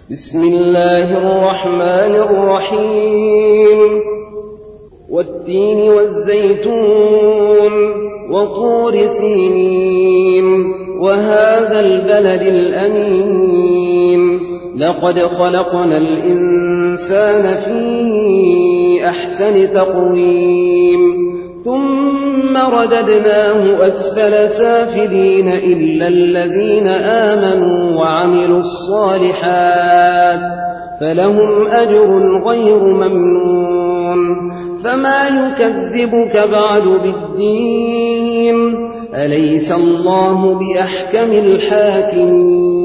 بسم الله الرحمن الرحيم والتين والزيتون وطور سينين وهذا البلد الأمين لقد خلقنا الإنسان في أحسن تقويم ثم رددناه أسفل سافلين إلا الذين آمنوا وعملوا الصالحات فلهم أجر غير ممنون فما يكذبك بعد بالدين أليس الله بأحكم الحاكمين